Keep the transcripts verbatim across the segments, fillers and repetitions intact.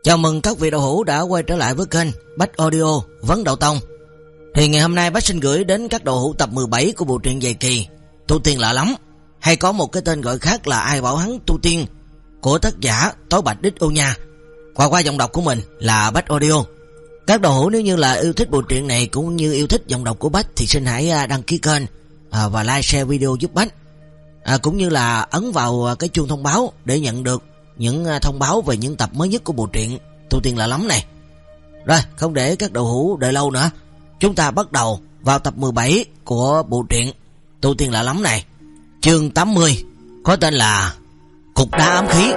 Chào mừng các vị đạo hữu đã quay trở lại với kênh Bách Audio Vấn Đạo Tông. Thì ngày hôm nay Bách xin gửi đến các đạo hữu tập mười bảy của bộ truyện dài kỳ Tu Tiên Lạ Lắm, hay có một cái tên gọi khác là Ai Bảo Hắn Tu Tiên, của tác giả Tối Bạch Đích Ô Nha, qua qua giọng đọc của mình là Bách Audio. Các đạo hữu nếu như là yêu thích bộ truyện này cũng như yêu thích giọng đọc của Bách thì xin hãy đăng ký kênh và like share video giúp Bách, à, cũng như là ấn vào cái chuông thông báo để nhận được những thông báo về những tập mới nhất của bộ truyện Tu Tiên Lạ Lắm này. Rồi, không để các đạo hữu đợi lâu nữa, chúng ta bắt đầu vào tập mười bảy của bộ truyện Tu Tiên Lạ Lắm này. Chương tám mươi có tên là Cục Đá Ám Khí.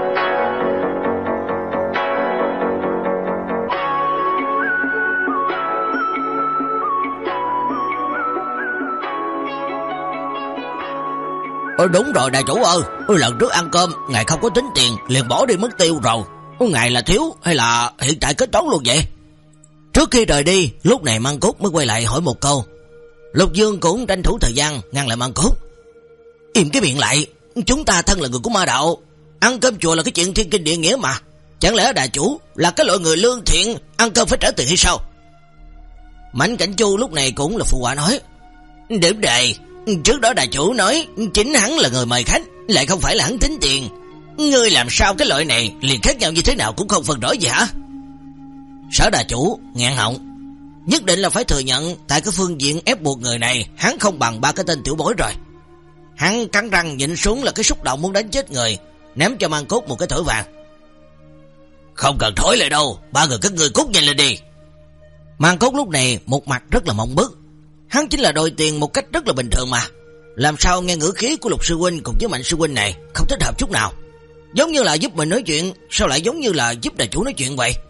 Ôi đúng rồi đại chủ ơi, lần trước ăn cơm ngài không có tính tiền liền bỏ đi mất tiêu rồi. Ngài là thiếu hay là hiện tại kết toán luôn vậy? Trước khi rời đi, lúc này Măng Cốt mới quay lại hỏi một câu. Lục Dương cũng tranh thủ thời gian ngăn lại Măng Cốt. Im cái miệng lại, chúng ta thân là người của ma đạo, ăn cơm chùa là cái chuyện thiên kinh địa nghĩa mà. Chẳng lẽ đại chủ là cái loại người lương thiện ăn cơm phải trả tiền hay sao? Mãnh Cảnh Chu lúc này cũng là phụ họa nói. Điểm đề, trước đó đại chủ nói chính hắn là người mời khách, lại không phải là hắn tính tiền. Ngươi làm sao cái loại này liền khác nhau như thế nào cũng không phân rõ gì hả? Sở đại chủ ngạn họng, nhất định là phải thừa nhận tại cái phương diện ép buộc người này hắn không bằng ba cái tên tiểu bối rồi. Hắn cắn răng nhịn xuống là cái xúc động muốn đánh chết người, ném cho Măng Cốt một cái thỏi vàng. Không cần thổi lại đâu, ba người các ngươi cút nhanh lên đi. Măng Cốt lúc này một mặt rất là mộng bức. Hắn chính là đòi tiền một cách rất là bình thường mà, làm sao nghe ngữ khí của Lục sư huynh cùng với Mạnh sư huynh này không thích hợp chút nào, giống như là giúp mình nói chuyện, sao lại giống như là giúp đại chủ nói chuyện vậy.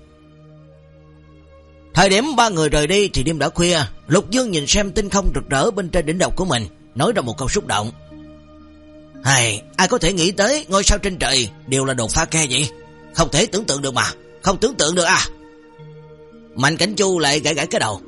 Thời điểm ba người rời đi thì đêm đã khuya. Lục Dương nhìn xem tinh không rực rỡ bên trên đỉnh đầu của mình, nói ra một câu xúc động. Hay, ai có thể nghĩ tới ngôi sao trên trời đều là đồ pha ke vậy? Không thể tưởng tượng được mà, không tưởng tượng được à? Mạnh Cảnh Chu lại gãi gãi cái đầu.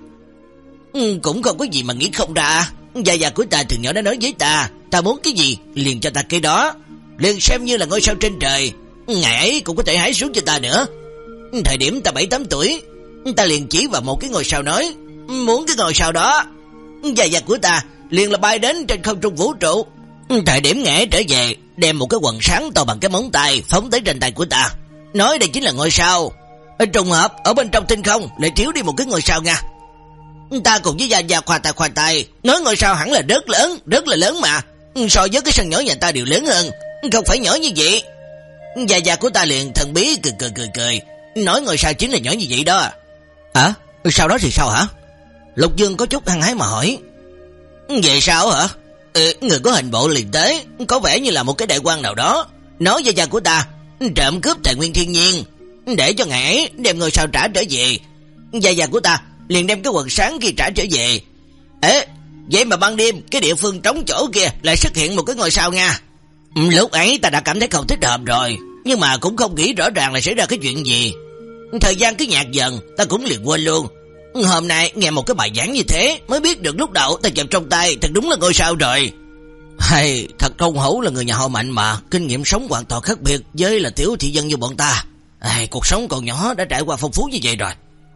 Ừ, cũng không có gì mà nghĩ không ra. Gia già của ta từ nhỏ đã nói với ta, ta muốn cái gì liền cho ta cái đó, liền xem như là ngôi sao trên trời, ngày ấy cũng có thể hái xuống cho ta nữa. Thời điểm ta bảy tám tuổi, ta liền chỉ vào một cái ngôi sao nói muốn cái ngôi sao đó, gia già của ta liền là bay đến trên không trung vũ trụ. Thời điểm ngã trở về, đem một cái quần sáng to bằng cái móng tay phóng tới trên tay của ta, nói đây chính là ngôi sao. Trùng hợp ở bên trong tinh không lại thiếu đi một cái ngôi sao nha. Ta cùng với gia gia khoa tay khoa tay nói ngôi sao hẳn là rất lớn, rất là lớn mà, so với cái sân nhỏ nhà ta đều lớn hơn, không phải nhỏ như vậy. Gia gia của ta liền thần bí cười cười cười cười, nói ngôi sao chính là nhỏ như vậy đó. Hả? Sau đó thì sao hả? Lục Dương có chút hăng hái mà hỏi. Vậy sao hả? Ừ, người có hình bộ liền tới, có vẻ như là một cái đại quan nào đó, nói gia gia của ta trộm cướp tài nguyên thiên nhiên, để cho ngài ấy đem ngôi sao trả trở về. Gia gia của ta liền đem cái quần sáng kia trả trở về. Ê, vậy mà ban đêm cái địa phương trống chỗ kia lại xuất hiện một cái ngôi sao nha. Lúc ấy ta đã cảm thấy không thích hợp rồi, nhưng mà cũng không nghĩ rõ ràng là xảy ra cái chuyện gì. Thời gian cứ nhạt dần, ta cũng liền quên luôn. Hôm nay nghe một cái bài giảng như thế mới biết được lúc đầu ta chụp trong tay thật đúng là ngôi sao rồi. Hay, thật không hổ là người nhà họ Mạnh mà, kinh nghiệm sống hoàn toàn khác biệt với là tiểu thị dân như bọn ta. Ai, cuộc sống còn nhỏ đã trải qua phong phú như vậy rồi.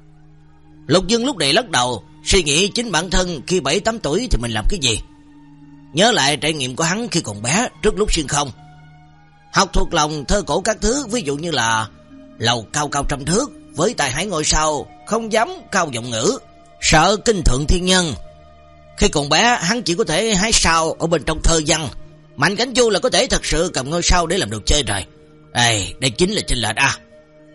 Lục Dương lúc này lắc đầu, suy nghĩ chính bản thân khi bảy tám tuổi thì mình làm cái gì. Nhớ lại trải nghiệm của hắn khi còn bé trước lúc xuyên không, học thuộc lòng thơ cổ các thứ, ví dụ như là lầu cao cao trăm thước, với tài hải ngôi sao, không dám cao giọng ngữ, sợ kinh thượng thiên nhân. Khi còn bé hắn chỉ có thể hái sao ở bên trong thơ văn, Mạnh Cảnh Chu là có thể thật sự cầm ngôi sao để làm đồ chơi rồi. Ê, đây chính là chênh lệch à.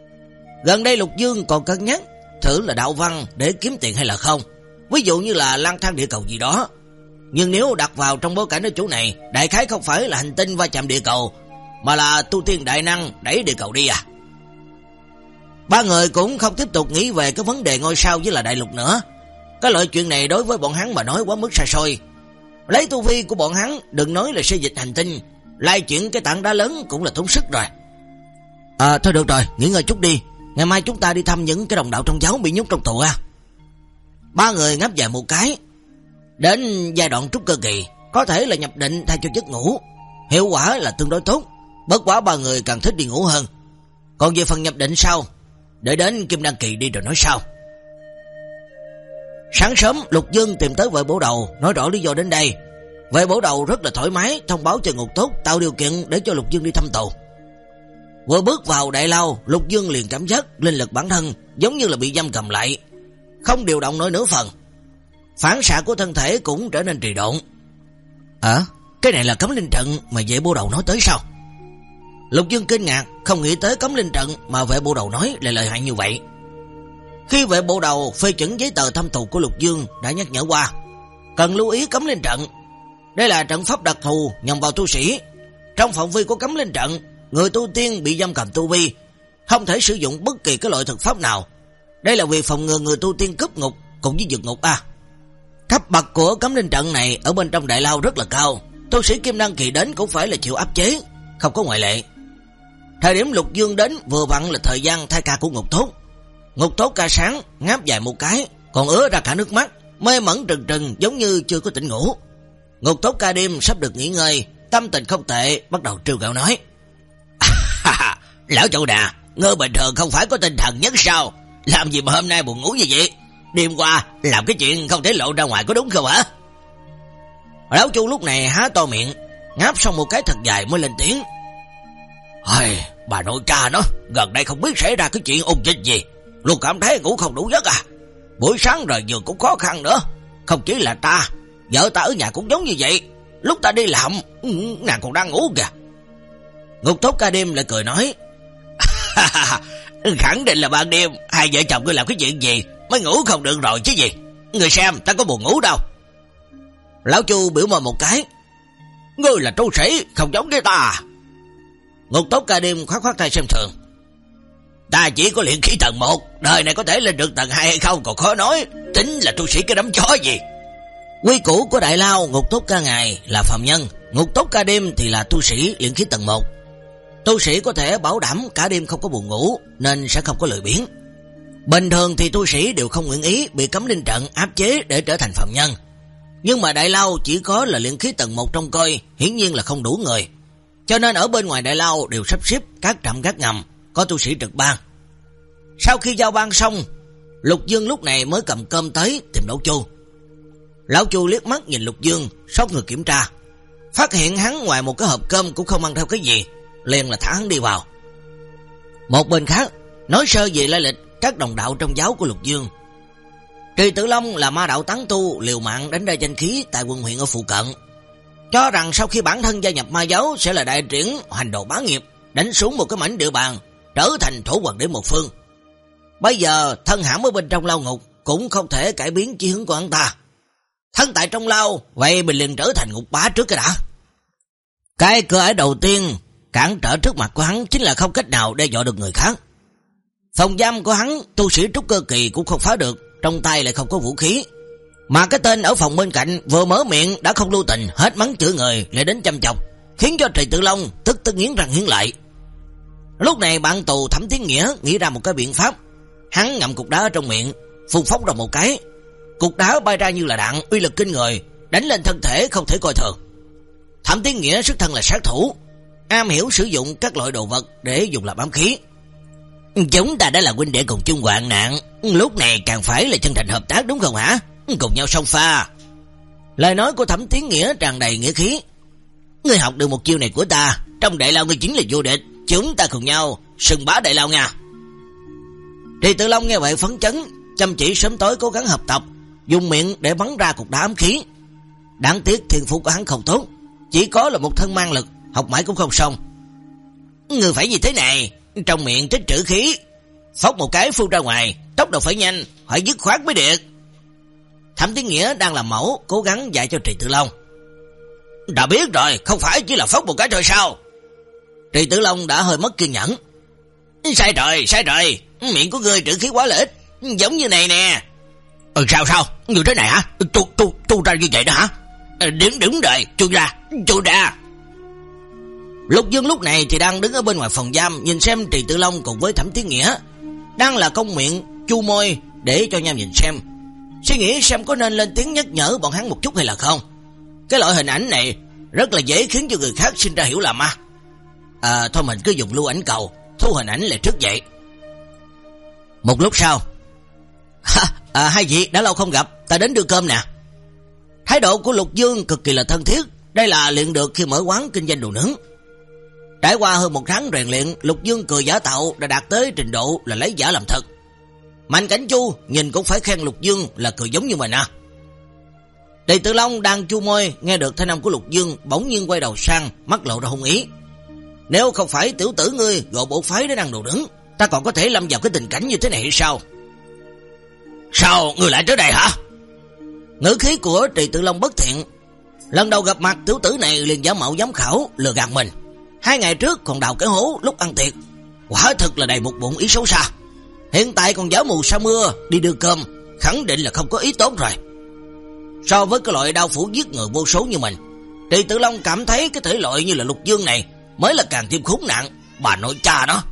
Gần đây Lục Dương còn cân nhắc thử là đạo văn để kiếm tiền hay là không, ví dụ như là lang thang địa cầu gì đó. Nhưng nếu đặt vào trong bối cảnh ở chỗ này, đại khái không phải là hành tinh va chạm địa cầu, mà là tu tiên đại năng đẩy địa cầu đi à. Ba người cũng không tiếp tục nghĩ về cái vấn đề ngôi sao với là đại lục nữa. Cái loại chuyện này đối với bọn hắn mà nói quá mức xa xôi. Lấy tu vi của bọn hắn, đừng nói là xây dịch hành tinh, lai chuyện cái tảng đá lớn cũng là tốn sức rồi. À thôi được rồi, nghỉ ngơi chút đi, ngày mai chúng ta đi thăm những cái đồng đạo trong giáo bị nhốt trong tù à. Ba người ngáp dài một cái. Đến giai đoạn trúc cơ kỳ, có thể là nhập định thay cho giấc ngủ, hiệu quả là tương đối tốt, bất quá ba người càng thích đi ngủ hơn. Còn về phần nhập định sau, để đến Kim Đan Kỳ đi rồi nói sau. Sáng sớm Lục Dương tìm tới Vệ Bổ Đầu, nói rõ lý do đến đây. Vệ Bổ Đầu rất là thoải mái, thông báo cho Ngục Tốt tạo điều kiện để cho Lục Dương đi thăm tù. Vừa bước vào đại lao, Lục Dương liền cảm giác linh lực bản thân giống như là bị giam cầm lại, không điều động nổi nửa phần. Phản xạ của thân thể cũng trở nên trì độn. À, cái này là cấm linh trận mà Vệ Bổ Đầu nói tới sao? Lục Dương kinh ngạc, không nghĩ tới cấm linh trận mà Vệ Bổ Đầu nói lại lợi hại như vậy. Khi Vệ Bổ Đầu phê chuẩn giấy tờ thăm tù của Lục Dương đã nhắc nhở qua, cần lưu ý cấm linh trận. Đây là trận pháp đặc thù nhằm vào tu sĩ. Trong phạm vi của cấm linh trận, người tu tiên bị giam cầm tu vi, không thể sử dụng bất kỳ cái loại thực pháp nào. Đây là việc phòng ngừa người tu tiên cướp ngục cùng với vượt ngục a. Cấp bậc của cấm linh trận này ở bên trong đại lao rất là cao, tu sĩ Kim Đan Kỳ đến cũng phải là chịu áp chế, không có ngoại lệ. Thời điểm Lục Dương đến vừa vặn là thời gian thay ca của Ngục Tốt. Ngục Tốt ca sáng, ngáp dài một cái, còn ứa ra cả nước mắt, mê mẩn trừng trừng giống như chưa có tỉnh ngủ. Ngục Tốt ca đêm sắp được nghỉ ngơi, tâm tình không tệ, bắt đầu trêu ghẹo nói: Lão Châu Đà, ngươi bình thường không phải có tinh thần nhất sao? Làm gì mà hôm nay buồn ngủ như vậy? Đêm qua làm cái chuyện không thể lộ ra ngoài có đúng không hả? Lão Chu lúc này há to miệng, ngáp xong một cái thật dài mới lên tiếng: Ôi, bà nội ca nó, gần đây không biết xảy ra cái chuyện ung dịch gì, luôn cảm thấy ngủ không đủ giấc à. Buổi sáng rời giường cũng khó khăn nữa. Không chỉ là ta, vợ ta ở nhà cũng giống như vậy. Lúc ta đi làm, nàng còn đang ngủ kìa. Ngục Tốt ca đêm lại cười nói: Khẳng định là ban đêm hai vợ chồng ngươi làm cái chuyện gì mới ngủ không được rồi chứ gì. Người xem ta có buồn ngủ đâu. Lão Chu biểu môi một cái: Ngươi là tu sĩ, không giống với ta. Ngục Tốt ca đêm khoát khoát tay xem thường: Ta chỉ có luyện khí tầng một, đời này có thể lên được tầng hai hay không còn khó nói, tính là tu sĩ cái đám chó gì. Quy củ của đại lao, Ngục Tốt ca ngày là phàm nhân, Ngục Tốt ca đêm thì là tu sĩ luyện khí tầng một. Tu sĩ có thể bảo đảm cả đêm không có buồn ngủ nên sẽ không có lười biếng. Bình thường thì tu sĩ đều không nguyện ý bị cấm linh trận áp chế để trở thành phàm nhân. Nhưng mà đại lao chỉ có là luyện khí tầng một trông coi, hiển nhiên là không đủ người. Cho nên ở bên ngoài đại lao đều sắp xếp các trạm gác ngầm, có tu sĩ trực ban. Sau khi giao ban xong, Lục Dương lúc này mới cầm cơm tới tìm Lão Chu. Lão Chu liếc mắt nhìn Lục Dương, sốt người kiểm tra, phát hiện hắn ngoài một cái hộp cơm cũng không mang theo cái gì, liền là thả hắn đi vào. Một bên khác, nói sơ về lai lịch các đồng đạo trong giáo của Lục Dương. Trì Tử Long là ma đạo tán tu liều mạng đánh ra danh khí tại quận huyện ở phụ cận, cho rằng sau khi bản thân gia nhập ma giáo sẽ là đại triển hành đồ bá nghiệp, đánh xuống một cái mảnh địa bàn, trở thành thủ hoàng đế một phương. Bây giờ thân hãm ở bên trong lao ngục cũng không thể cải biến chí hướng của hắn ta. Thân tại trong lao, vậy mình liền trở thành ngục bá trước cái đã. Cái cửa ải đầu tiên cản trở trước mặt của hắn chính là không cách nào đe dọa được người khác. Phòng giam của hắn, tu sĩ trúc cơ kỳ cũng không phá được, trong tay lại không có vũ khí. Mà cái tên ở phòng bên cạnh vừa mở miệng đã không lưu tình hết mắng chửi người lại đến chăm chọc, khiến cho Trì Tử Long tức tức nghiến răng nghiến lợi. Lúc này bạn tù Thẩm Tiến Nghĩa nghĩ ra một cái biện pháp. Hắn ngậm cục đá ở trong miệng, phun phóng ra một cái, cục đá bay ra như là đạn, uy lực kinh người, đánh lên thân thể không thể coi thường. Thẩm Tiến Nghĩa xuất thân là sát thủ, am hiểu sử dụng các loại đồ vật để dùng làm ám khí. Chúng ta đã là huynh đệ cùng chung hoạn nạn, lúc này càng phải là chân thành hợp tác đúng không hả? Cùng nhau xông pha. Lời nói của Thẩm Tiến Nghĩa tràn đầy nghĩa khí. Ngươi học được một chiêu này của ta, trong đại lao ngươi chính là vô địch, chúng ta cùng nhau sừng bá đại lao nha. Trì Tử Long nghe vậy phấn chấn, chăm chỉ sớm tối cố gắng học tập, dùng miệng để bắn ra cục đá ám khí. Đáng tiếc thiên phú của hắn không tốt, chỉ có là một thân mang lực, học mãi cũng không xong. Người phải như thế này, trong miệng tích trữ khí, phốc một cái phun ra ngoài, tốc độ phải nhanh, phải dứt khoát mới được. Thẩm Tiến Nghĩa đang làm mẫu, cố gắng dạy cho Trì Tử Long. Đã biết rồi, không phải chỉ là phốc một cái thôi sao? Trì Tử Long đã hơi mất kiên nhẫn. Sai rồi, sai rồi, miệng của ngươi trữ khí quá là ít, giống như này nè. Ừ sao sao, như thế này hả? Tu tu tu ra như vậy đó hả? Đứng đứng đợi, chui ra, chui ra. Lục Dương lúc này thì đang đứng ở bên ngoài phòng giam, nhìn xem Trì Tử Long cùng với Thẩm Tiến Nghĩa đang là công miệng chu môi để cho nhau nhìn xem, suy nghĩ xem có nên lên tiếng nhắc nhở bọn hắn một chút hay là không. Cái loại hình ảnh này rất là dễ khiến cho người khác sinh ra hiểu lầm à. À thôi mình cứ dùng lưu ảnh cầu thu hình ảnh lại trước vậy. Một lúc sau, à, hai vị đã lâu không gặp, ta đến đưa cơm nè. Thái độ của Lục Dương cực kỳ là thân thiết, đây là luyện được khi mở quán kinh doanh đồ nướng. Trải qua hơn một tháng rèn luyện, Lục Dương cười giả tạo đã đạt tới trình độ là lấy giả làm thật. Mạnh Cảnh Chu nhìn cũng phải khen Lục Dương là cười giống như mình à. Trì Tự Long đang chu môi, nghe được thanh âm của Lục Dương, bỗng nhiên quay đầu sang, mắt lộ ra hung ý. Nếu không phải tiểu tử ngươi gọi bộ phái để ăn đồ nướng, ta còn có thể lâm vào cái tình cảnh như thế này hay sao? Sao ngươi lại tới đây hả? Ngữ khí của Trì Tự Long bất thiện. Lần đầu gặp mặt tiểu tử này liền giả mạo giám khảo lừa gạt mình. Hai ngày trước còn đào cái hố lúc ăn tiệc, quả thực là đầy một bụng ý xấu xa. Hiện tại còn giả mù sa mưa đi đưa cơm, khẳng định là không có ý tốt rồi. So với cái loại đao phủ giết người vô số như mình, Trì Tự Long cảm thấy cái thể loại như là Lục Dương này mới là càng thêm khốn nạn, bà nội cha đó.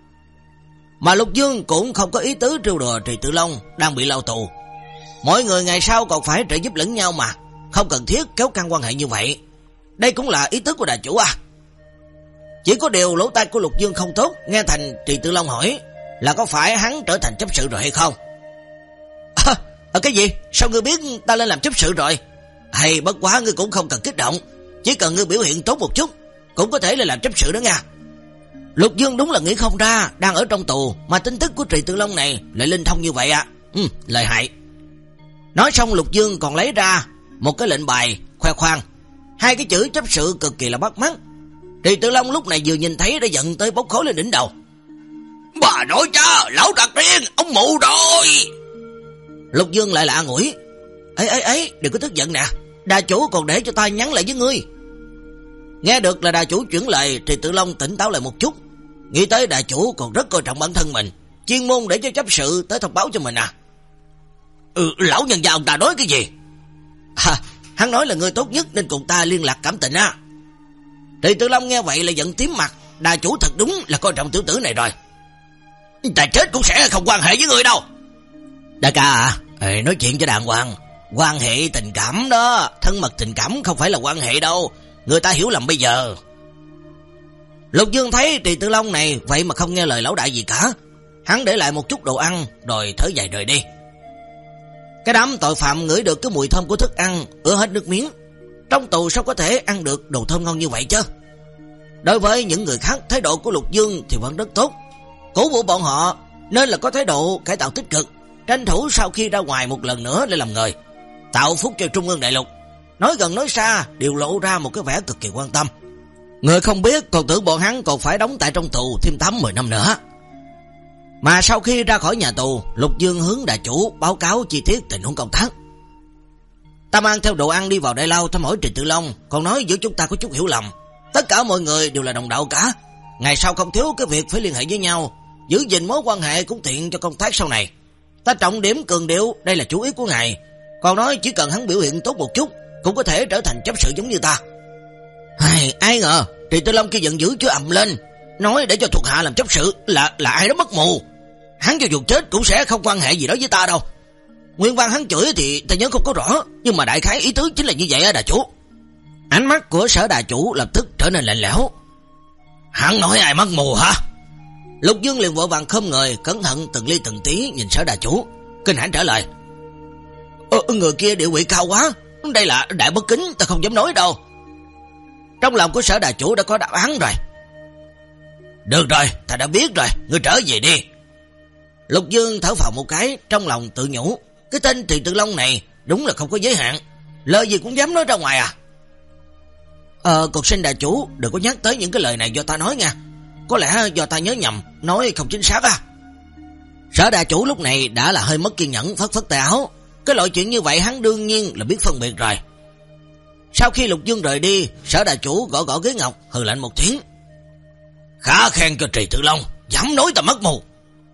Mà Lục Dương cũng không có ý tứ trêu đùa Trì Tự Long đang bị lao tù. Mỗi người ngày sau còn phải trợ giúp lẫn nhau mà, không cần thiết kéo căng quan hệ như vậy. Đây cũng là ý tứ của đà chủ à. Chỉ có điều lỗ tai của Lục Dương không tốt, nghe thành Trì Tự Long hỏi là có phải hắn trở thành chấp sự rồi hay không. À, à, cái gì? Sao ngươi biết ta lên làm chấp sự rồi? Hay bất quá ngươi cũng không cần kích động, chỉ cần ngươi biểu hiện tốt một chút cũng có thể là làm chấp sự đó nha. Lục Dương đúng là nghĩ không ra, đang ở trong tù mà tin tức của Trì Tự Long này lại linh thông như vậy à. Ừ, lợi hại. Nói xong Lục Dương còn lấy ra một cái lệnh bài khoe khoang, hai cái chữ chấp sự cực kỳ là bắt mắt. Trì Tự Long lúc này vừa nhìn thấy đã giận tới bốc khói lên đỉnh đầu. Bà nội cha, lão trạc riêng, ông mụ rồi. Lục Dương lại là an ủi. Ấy ấy ấy, đừng có tức giận nè, đà chủ còn để cho ta nhắn lại với ngươi. Nghe được là đà chủ chuyển lời, Trì Tự Long tỉnh táo lại một chút, nghĩ tới đà chủ còn rất coi trọng bản thân mình, chuyên môn để cho chấp sự tới thông báo cho mình à. Ừ, lão nhân gia ông ta nói cái gì? À, hắn nói là người tốt nhất nên cùng ta liên lạc cảm tình á. Trì Tự Long nghe vậy là giận tím mặt, đà chủ thật đúng là coi trọng tiểu tử này rồi. Ta chết cũng sẽ không quan hệ với người đâu. Đại ca à, ê, nói chuyện cho đàng hoàng, quan hệ tình cảm đó, thân mật tình cảm không phải là quan hệ đâu, người ta hiểu lầm bây giờ. Lục Dương thấy Trì Tự Long này vậy mà không nghe lời lão đại gì cả, hắn để lại một chút đồ ăn rồi thở dài rời đi. Cái đám tội phạm ngửi được cái mùi thơm của thức ăn, ứa hết nước miếng. Trong tù sao có thể ăn được đồ thơm ngon như vậy chứ? Đối với những người khác, thái độ của Lục Dương thì vẫn rất tốt, cổ vũ bọn họ nên là có thái độ cải tạo tích cực, tranh thủ sau khi ra ngoài một lần nữa để làm người, tạo phúc cho Trung ương đại lục. Nói gần nói xa đều lộ ra một cái vẻ cực kỳ quan tâm. Người không biết còn tưởng bọn hắn còn phải đóng tại trong tù thêm tám mười năm nữa. Mà sau khi ra khỏi nhà tù, Lục Dương hướng đà chủ báo cáo chi tiết tình huống công tác. Ta mang theo đồ ăn đi vào đại lao thăm hỏi Trì Tự Long, còn nói giữa chúng ta có chút hiểu lầm, tất cả mọi người đều là đồng đạo cả, ngày sau không thiếu cái việc phải liên hệ với nhau, giữ gìn mối quan hệ cũng tiện cho công tác sau này. Ta trọng điểm cường điệu đây là chủ ý của ngài, còn nói chỉ cần hắn biểu hiện tốt một chút cũng có thể trở thành chấp sự giống như ta. Ai, ai ngờ Trì Tự Long kia giận dữ chửi ầm lên, nói để cho thuộc hạ làm chấp sự là là ai đó mất mù. Hắn cho dù chết cũng sẽ không quan hệ gì đó với ta đâu. Nguyên văn hắn chửi thì ta nhớ không có rõ, nhưng mà đại khái ý tứ chính là như vậy á đà chủ. Ánh mắt của Sở đà chủ lập tức trở nên lạnh lẽo. Hắn nói ai mất mù hả? Lục Dương liền vội vàng khom người, cẩn thận từng ly từng tí nhìn Sở đà chủ, kinh hãi trả lời. Ờ, người kia địa vị cao quá, đây là đại bất kính, ta không dám nói đâu. Trong lòng của Sở đà chủ đã có đáp án rồi. Được rồi, ta đã biết rồi, ngươi trở về đi. Lục Dương thở phào một cái, trong lòng tự nhủ, cái tên Trì Tự Long này đúng là không có giới hạn, lời gì cũng dám nói ra ngoài à. Ờ, còn xin đà chủ đừng có nhắc tới những cái lời này do ta nói nha, có lẽ do ta nhớ nhầm, nói không chính xác à. Sở đà chủ lúc này đã là hơi mất kiên nhẫn, phất phất tay áo, cái loại chuyện như vậy hắn đương nhiên là biết phân biệt rồi. Sau khi Lục Dương rời đi, Sở đà chủ gõ gõ ghế ngọc, hừ lạnh một tiếng. Khá khen cho Trì Tự Long, dám nói ta mất mù.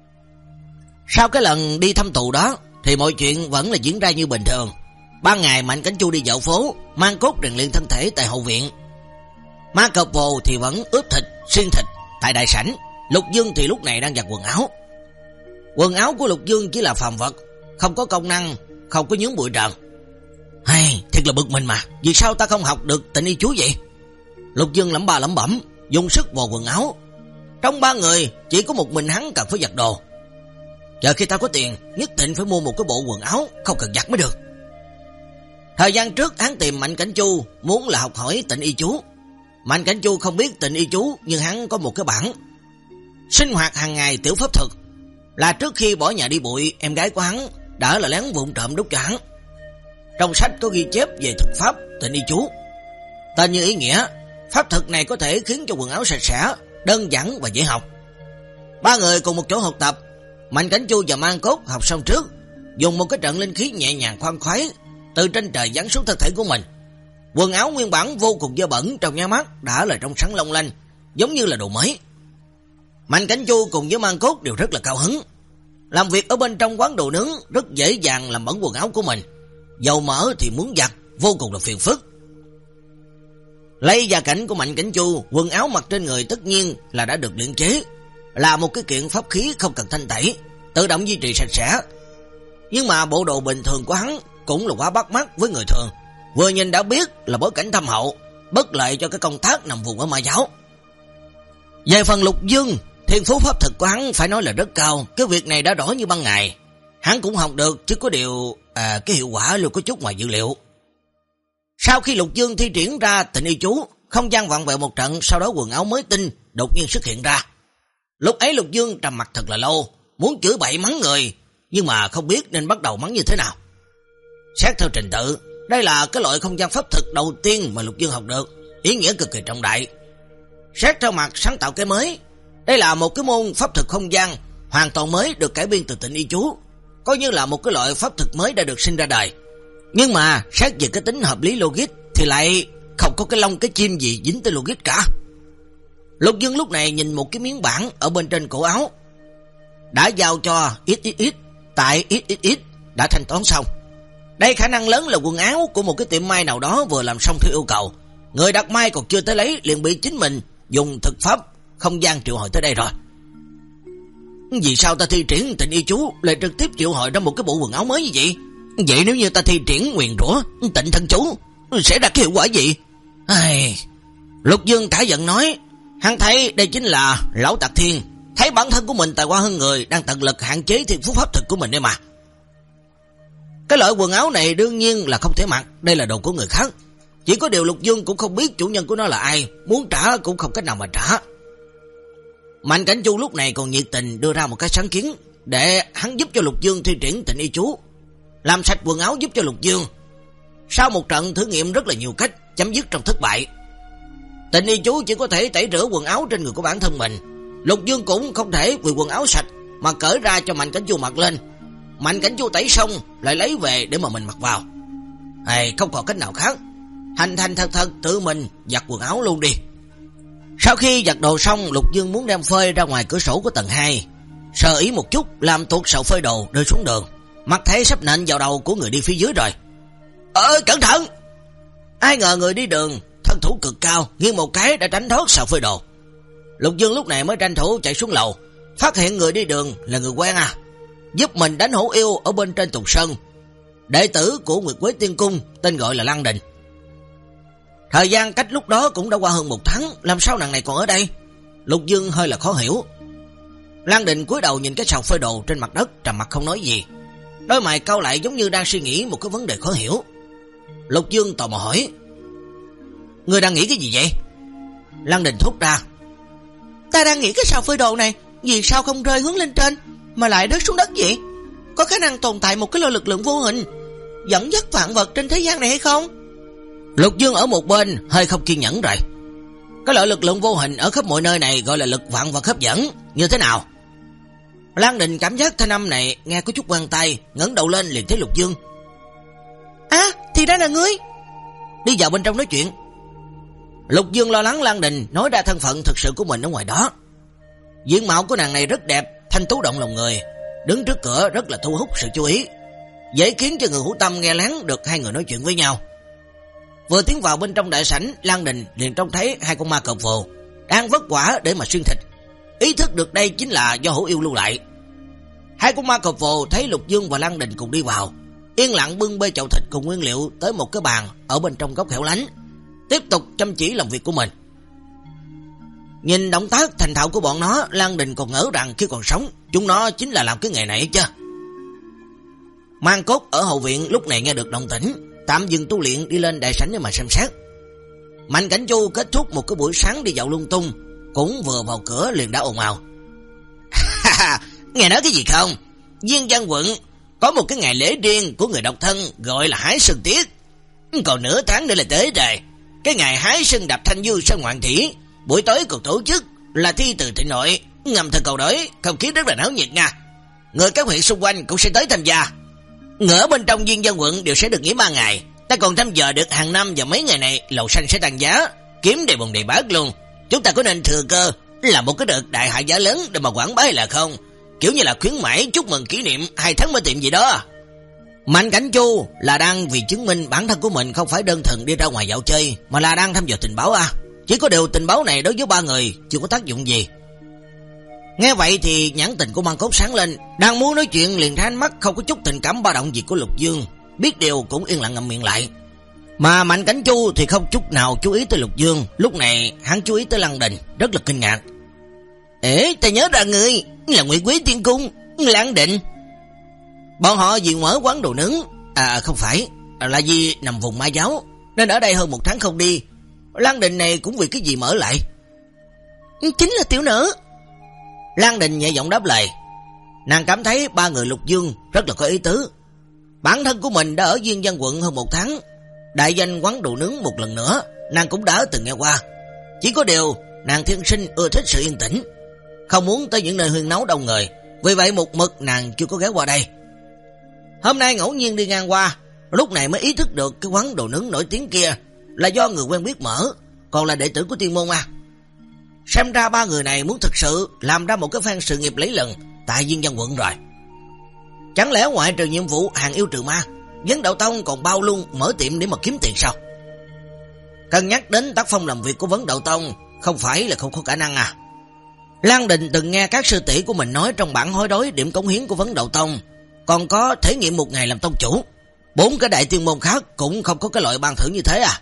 Sau cái lần đi thăm tù đó thì mọi chuyện vẫn là diễn ra như bình thường. Ban ngày Mạnh Cảnh Chu đi dạo phố, mang cốt rèn luyện thân thể tại hậu viện. Ma Cọp Vồ thì vẫn ướp thịt, xiên thịt tại đại sảnh. Lục Dương thì lúc này đang giặt quần áo. Quần áo của Lục Dương chỉ là phàm vật, không có công năng, không có nhướng bụi trần. Hay, thiệt là bực mình mà, vì sao ta không học được tịnh y chú vậy? Lục Dương lẩm ba lẩm bẩm, dùng sức vò quần áo. Trong ba người chỉ có một mình hắn cần phải giặt đồ. Chờ khi ta có tiền, nhất định phải mua một cái bộ quần áo không cần giặt mới được. Thời gian trước hắn tìm Mạnh Cảnh Chu muốn là học hỏi tịnh y chú. Mạnh Cảnh Chu không biết tịnh y chú, nhưng hắn có một cái bản sinh hoạt hàng ngày tiểu pháp thuật, là trước khi bỏ nhà đi bụi, em gái của hắn đã là lén vụng trộm đúc cho hắn. Trong sách có ghi chép về thực pháp tịnh y chú. Tên như ý nghĩa, pháp thuật này có thể khiến cho quần áo sạch sẽ, đơn giản và dễ học. Ba người cùng một chỗ học tập. Mạnh Cảnh Chu và Mang Cốt học xong trước, dùng một cái trận linh khí nhẹ nhàng khoan khoái từ trên trời giáng xuống thân thể của mình. Quần áo nguyên bản vô cùng dơ bẩn, trong nháy mắt đã là trong sáng long lanh, giống như là đồ mới. Mạnh Cảnh Chu cùng với Mang Cốt đều rất là cao hứng. Làm việc ở bên trong quán đồ nướng rất dễ dàng làm bẩn quần áo của mình, dầu mỡ thì muốn giặt vô cùng là phiền phức. Lấy gia cảnh của Mạnh Cảnh Chu, quần áo mặc trên người tất nhiên là đã được luyện chế, là một cái kiện pháp khí không cần thanh tẩy, tự động duy trì sạch sẽ. Nhưng mà bộ đồ bình thường của hắn cũng là quá bắt mắt với người thường, vừa nhìn đã biết là bối cảnh thâm hậu, bất lợi cho cái công tác nằm vùng ở Ma giáo. Về phần Lục Dương, thiên phú pháp thực của hắn phải nói là rất cao, cái việc này đã rõ như ban ngày. Hắn cũng học được, chứ có điều à, cái hiệu quả luôn có chút ngoài dữ liệu. Sau khi Lục Dương thi triển ra tịnh y chú, không gian vặn vẹo một trận, sau đó quần áo mới tinh đột nhiên xuất hiện ra. Lúc ấy Lục Dương trầm mặt thật là lâu, muốn chửi bậy mắng người, nhưng mà không biết nên bắt đầu mắng như thế nào. Xét theo trình tự, đây là cái loại không gian pháp thực đầu tiên mà Lục Dương học được, ý nghĩa cực kỳ trọng đại. Xét theo mặt sáng tạo cái mới, đây là một cái môn pháp thực không gian hoàn toàn mới, được cải biên từ tịnh y chú, coi như là một cái loại pháp thực mới đã được sinh ra đời. Nhưng mà xét về cái tính hợp lý logic thì lại không có cái lông cái chim gì dính tới logic cả. Lục Dương lúc này nhìn một cái miếng bảng ở bên trên cổ áo, đã giao cho ít ít ít tại ít ít ít đã thanh toán xong. Đây khả năng lớn là quần áo của một cái tiệm may nào đó vừa làm xong theo yêu cầu, người đặt may còn chưa tới lấy liền bị chính mình dùng thực pháp không gian triệu hồi tới đây rồi. Vì sao ta thi triển tịnh y chú lại trực tiếp triệu hồi ra một cái bộ quần áo mới như vậy? Vậy nếu như ta thi triển nguyền rủa tịnh thân chú sẽ đạt cái hiệu quả gì? Ai... Lục Dương cả giận nói, hắn thấy đây chính là lão Tạc Thiên, thấy bản thân của mình tài hoa hơn người, đang tận lực hạn chế thiên phú pháp thực của mình đây mà. Cái loại quần áo này đương nhiên là không thể mặc, đây là đồ của người khác. Chỉ có điều Lục Dương cũng không biết chủ nhân của nó là ai, muốn trả cũng không cách nào mà trả. Mạnh Cảnh Chu lúc này còn nhiệt tình đưa ra một cái sáng kiến để hắn giúp cho Lục Dương thi triển tịnh y chú, làm sạch quần áo giúp cho Lục Dương. Sau một trận thử nghiệm rất là nhiều cách, chấm dứt trong thất bại. Tịnh y chú chỉ có thể tẩy rửa quần áo trên người của bản thân mình. Lục Dương cũng không thể vì quần áo sạch mà cởi ra cho Mạnh Cảnh Chu mặc lên. Mạnh Cảnh Chu tẩy xong lại lấy về để mà mình mặc vào. Hay không còn cách nào khác, hành thành thật thật tự mình giặt quần áo luôn đi. Sau khi giặt đồ xong, Lục Dương muốn đem phơi ra ngoài cửa sổ của tầng hai, sơ ý một chút làm tuột sậu phơi đồ rơi xuống đường, mặt thấy sắp nện vào đầu của người đi phía dưới rồi. Ơi cẩn thận! Ai ngờ người đi đường thân thủ cực cao, nghiêng một cái đã tránh thoát sậu phơi đồ. Lục Dương lúc này mới tranh thủ chạy xuống lầu, phát hiện người đi đường là người quen à, giúp mình đánh hổ yêu ở bên trên Tùng Sơn, đệ tử của Nguyệt Quế Tiên Cung, tên gọi là Lăng Đình. Thời gian cách lúc đó cũng đã qua hơn một tháng, làm sao nàng này còn ở đây? Lục Dương hơi là khó hiểu. Lăng Đình cúi đầu nhìn cái sào phơi đồ trên mặt đất, trầm mặt không nói gì, đôi mày cau lại giống như đang suy nghĩ một cái vấn đề khó hiểu. Lục Dương tò mò hỏi, ngươi đang nghĩ cái gì vậy? Lăng Đình thốt ra, ta đang nghĩ cái sào phơi đồ này vì sao không rơi hướng lên trên mà lại rớt xuống đất vậy? Có khả năng tồn tại một cái lô lực lượng vô hình dẫn dắt vạn vật trên thế gian này hay không? Lục Dương ở một bên hơi không kiên nhẫn rồi. Cái loại lực lượng vô hình ở khắp mọi nơi này gọi là lực vạn vật hấp dẫn, như thế nào? Lan Đình cảm giác thanh âm này nghe có chút quen tai, ngẩng đầu lên liền thấy Lục Dương. À, thì ra là ngươi. Đi vào bên trong nói chuyện. Lục Dương lo lắng Lan Đình nói ra thân phận thực sự của mình ở ngoài đó. Diện mạo của nàng này rất đẹp, thanh tú động lòng người, đứng trước cửa rất là thu hút sự chú ý, dễ khiến cho người hữu tâm nghe lén được hai người nói chuyện với nhau. Vừa tiến vào bên trong đại sảnh, Lan Đình liền trông thấy hai con ma cọp vồ đang vất vả để mà xuyên thịt, ý thức được đây chính là do hổ yêu lưu lại. Hai con ma cọp vồ thấy Lục Dương và Lan Đình cùng đi vào, yên lặng bưng bê chậu thịt cùng nguyên liệu tới một cái bàn ở bên trong góc hẻo lánh, tiếp tục chăm chỉ làm việc của mình. Nhìn động tác thành thạo của bọn nó, Lan Đình còn ngỡ rằng khi còn sống chúng nó chính là làm cái nghề này chứ. Mang Cốt ở hậu viện lúc này nghe được động tĩnh, tạm dừng tu luyện đi lên đại sảnh để mà xem xét. Mạnh Cảnh Chu kết thúc một cái buổi sáng đi dạo lung tung, cũng vừa vào cửa liền đã ồn ào. Nghe nói cái gì không? Diên Văn quận có một cái ngày lễ riêng của người độc thân gọi là hái sơn tiết. Còn nửa tháng nữa là tới rồi. Cái ngày hái sơn đạp thanh du sơn ngoạn thủy, buổi tối còn tổ chức là thi từ thị nội, ngầm thờ cầu đối, không khí rất là náo nhiệt nha. Người các huyện xung quanh cũng sẽ tới tham gia. Người ở bên trong Diên Văn quận đều sẽ được nghỉ ba ngày. Ta còn thăm dò được hàng năm vào mấy ngày này lầu xanh sẽ tăng giá, kiếm đầy bồn đầy bát luôn. Chúng ta có nên thừa cơ là một cái đợt đại hạ giá lớn để mà quảng bá hay là không? Kiểu như là khuyến mãi chúc mừng kỷ niệm hai tháng mở tiệm gì đó. Mạnh Cảnh Chu là đang vì chứng minh bản thân của mình không phải đơn thuần đi ra ngoài dạo chơi, mà là đang thăm dò tình báo à. Chỉ có điều tình báo này đối với ba người chưa có tác dụng gì. Nghe vậy thì nhãn tình của Mang Cốt sáng lên, đang muốn nói chuyện liền thấy ánh mắt không có chút tình cảm ba động gì của Lục Dương, biết điều cũng yên lặng ngậm miệng lại. Mà Mạnh Cảnh Chu thì không chút nào chú ý tới Lục Dương, lúc này hắn chú ý tới Lan Đình, rất là kinh ngạc. Ê, ta nhớ ra người là Nguyệt Quế Tiên Cung, Lan Định. Bọn họ vì mở quán đồ nướng, à không phải, là vì nằm vùng Ma Giáo, nên ở đây hơn một tháng không đi. Lan Đình này cũng vì cái gì mở lại? Chính là tiểu nữ. Lan Đình nhẹ giọng đáp lời. Nàng cảm thấy ba người Lục Dương rất là có ý tứ. Bản thân của mình đã ở Diên Văn quận hơn một tháng, đại danh quán đồ nướng một lần nữa nàng cũng đã từng nghe qua. Chỉ có điều nàng thiên sinh ưa thích sự yên tĩnh, không muốn tới những nơi huyên náo đông người, vì vậy một mực nàng chưa có ghé qua đây. Hôm nay ngẫu nhiên đi ngang qua, lúc này mới ý thức được cái quán đồ nướng nổi tiếng kia là do người quen biết mở, còn là đệ tử của Tiên Môn à. Xem ra ba người này muốn thực sự làm ra một cái phan sự nghiệp lấy lần tại Diên Văn quận rồi. Chẳng lẽ ngoại trừ nhiệm vụ hàng yêu trừ ma, Vấn Đạo Tông còn bao luôn mở tiệm để mà kiếm tiền sao? Cân nhắc đến tác phong làm việc của Vấn Đạo Tông, không phải là không có khả năng à. Lan Đình từng nghe các sư tỷ của mình nói trong bản hối đối điểm cống hiến của Vấn Đạo Tông còn có thể nghiệm một ngày làm tông chủ. Bốn cái đại tiên môn khác cũng không có cái loại ban thưởng như thế à.